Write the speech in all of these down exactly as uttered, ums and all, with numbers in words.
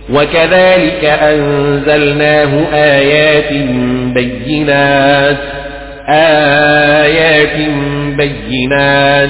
وكذلك أنزلناه آيات بينات آيات بينات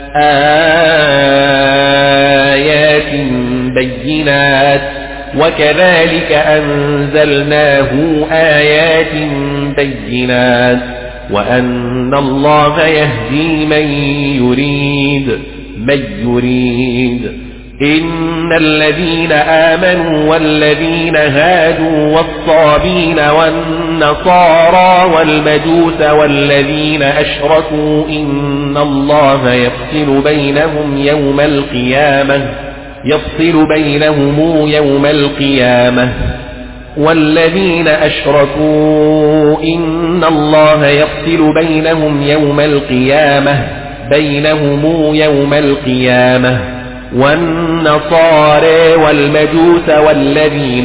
آيات بينات وكذلك أنزلناه آيات بينات وأن الله يهدي من يريد من يريد إن الذين آمنوا والذين هادوا والصابين والنصارى والمجوس والذين أشركوا إن الله يفصل بينهم يوم القيامة يفصل بينهم يوم القيامة والذين أشركوا إن الله يفصل بينهم يوم القيامة بينهم يوم القيامة والنصارى والمجوس والذين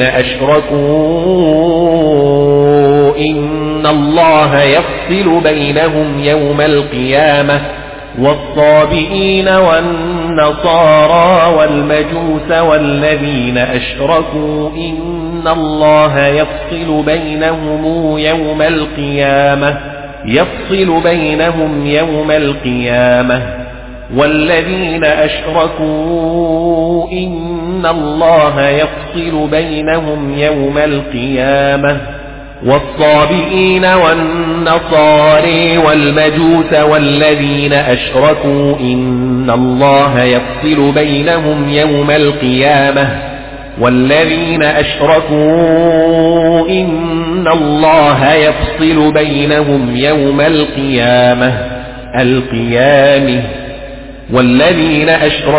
أشركوا إن الله يفصل بينهم يوم القيامة والصابئين والنصارى والمجوس والذين أشركوا إن الله يفصل بينهم يوم القيامة يفصل بينهم يوم القيامة والذين أشركوا إن الله يفصل بينهم يوم القيامة والصابئين والنصارى والمجوس والذين أشركوا إن الله يفصل بينهم يوم القيامة والذين أشركوا إن الله يفصل بينهم يوم القيامة القيامة والذين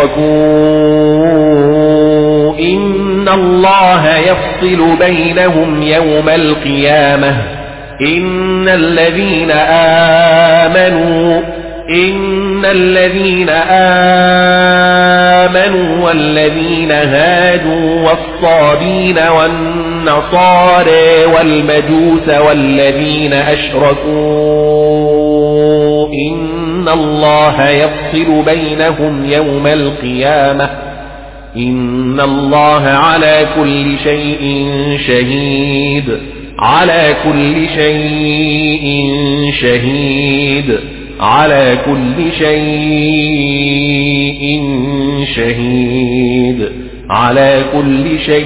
أشركوا إن الله يفصل بينهم يوم القيامة إن الذين آمنوا إن الذين آمنوا والذين هادوا والصابين والنصارى والمجوس والذين أشركوا إن الله يفصل بينهم يوم القيامة إن الله على كل شيء شهيد على كل شيء شهيد على كل شيء شهيد على كل شيء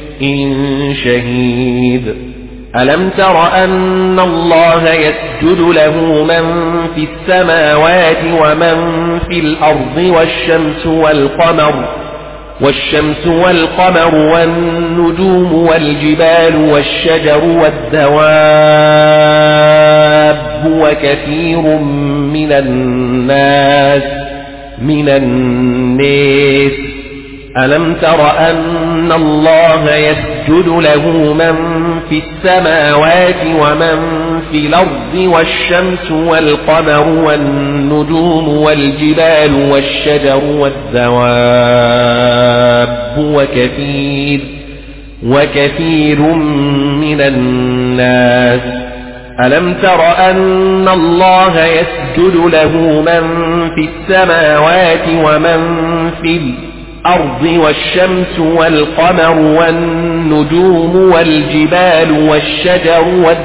شهيد ألم تر أن الله يسجد له من في السماوات ومن في الأرض والشمس والقمر والشمس والقمر والنجوم والجبال والشجر والدواب وكثير من الناس من الناس ألم تر أن الله يسجد له من في السماوات ومن في الأرض والشمس والقمر والنجوم والجبال والشجر والدواب وكثير وكثير من الناس ألم تر أن الله يسجد له من في السماوات ومن في الأرض والشمس والقمر والنجوم والجبال والشجر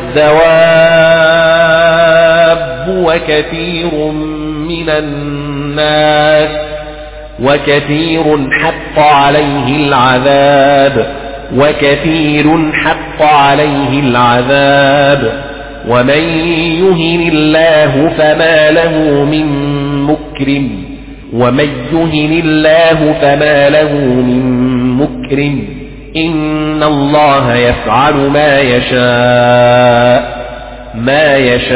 والدواب وكثير من الناس وكثير حق عليه العذاب وكثير حق عليه العذاب ومن يهن الله فما له من مكرم ومن يهن الله فما له من مكرم إن الله يفعل ما يشاء ما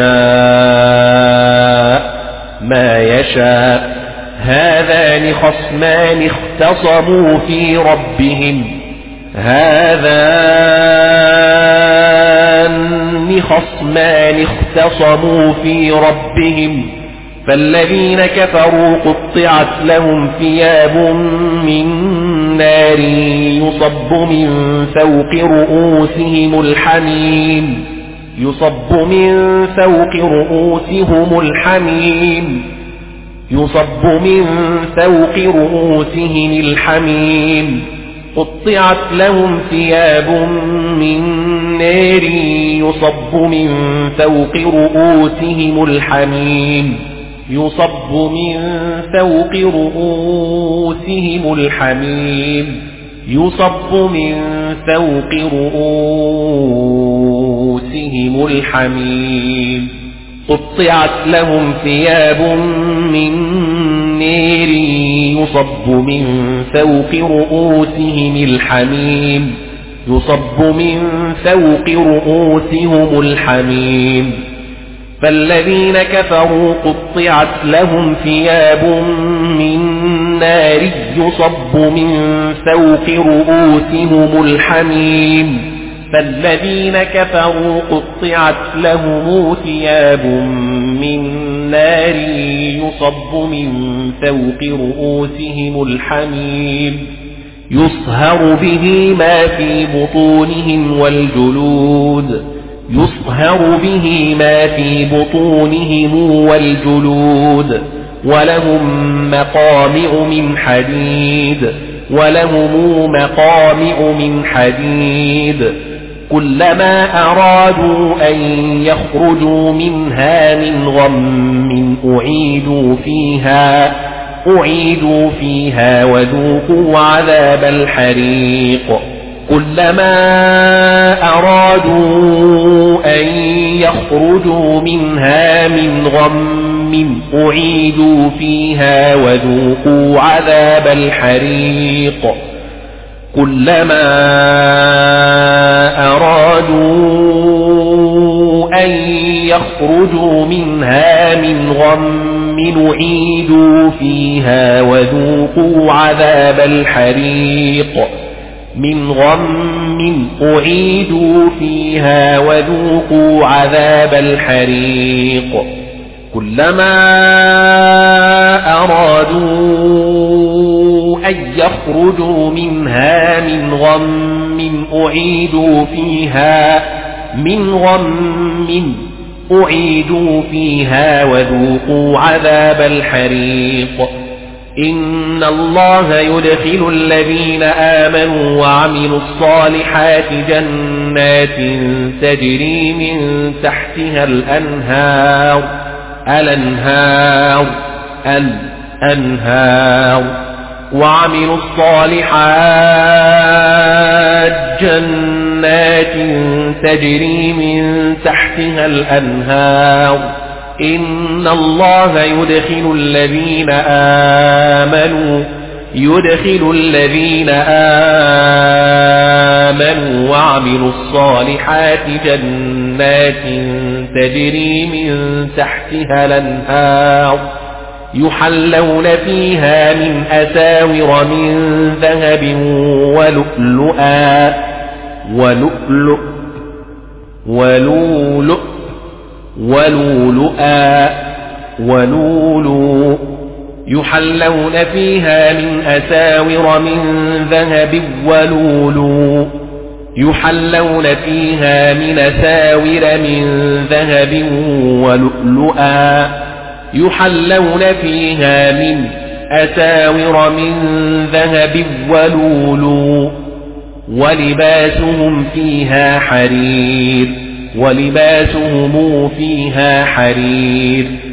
يشاء ما يشاء هذان خصمان اختصموا في ربهم هذان خصمان اختصموا في ربهم فالذين كفروا قطعت لهم ثياب من نار يصب من فوق رؤوسهم الحميم يصب من فوق رؤوسهم الحميم يصب من فوق رؤوسهم الحميم قطعت لهم ثياب من نار يصب من فوق رؤوسهم الحميم يصب من فوق رؤوسهم الحميم يصب من فوق رؤوسهم الحميم قطعت لهم ثياب من نار يصب من فوق رؤوسهم الحميم يصب من فوق رؤوسهم الحميم فالذين كفروا قطعت لهم ثياب من نار يصب من فوق رؤوسهم الحميم فالذين كفروا قطعت لهم ثياب من نار يصب من فوق رؤوسهم الحميم يصهر به ما في بطونهم والجلود يصهر به ما في بطونهم والجلود ولهم مقامع من حديد ولهم مقامع من حديد كلما أرادوا أن يخرجوا منها من غم أعيدوا فيها أعيدوا فيها وذوقوا عذاب الحريق كلما أرادوا أن يخرجوا منها من غم أعيدوا فيها وذوقوا عذاب الحريق كلما أرادوا أن يخرجوا منها من غم أعيدوا فيها وذوقوا عذاب الحريق من غم أعيدوا فيها وذوقوا عذاب الحريق كلما أرادوا أن يخرجوا منها من غم أعيدوا فيها من غم أعيدوا فيها وذوقوا عذاب الحريق إن الله يدخل الذين آمنوا وعملوا الصالحات جنات تجري من تحتها الأنهار الأنهار الأنهار وعملوا الصالحات جنات تجري من تحتها الأنهار إن الله يدخل الذين آمنوا يدخل الذين آمنوا وعملوا الصالحات جنات تجري من تحتها الأنهار يحلون فيها من أساور من ذهب ولؤلؤا ولؤلؤ ولؤلؤ ولؤلؤا ولؤلؤ يحلون فيها من أساور من ذهب ولؤلؤ يحلون فيها من أساور من ذهب ولؤلؤا يحلون فيها من أساور من ذهب ولؤلؤ ولباسهم فيها حرير ولباسهم فيها حرير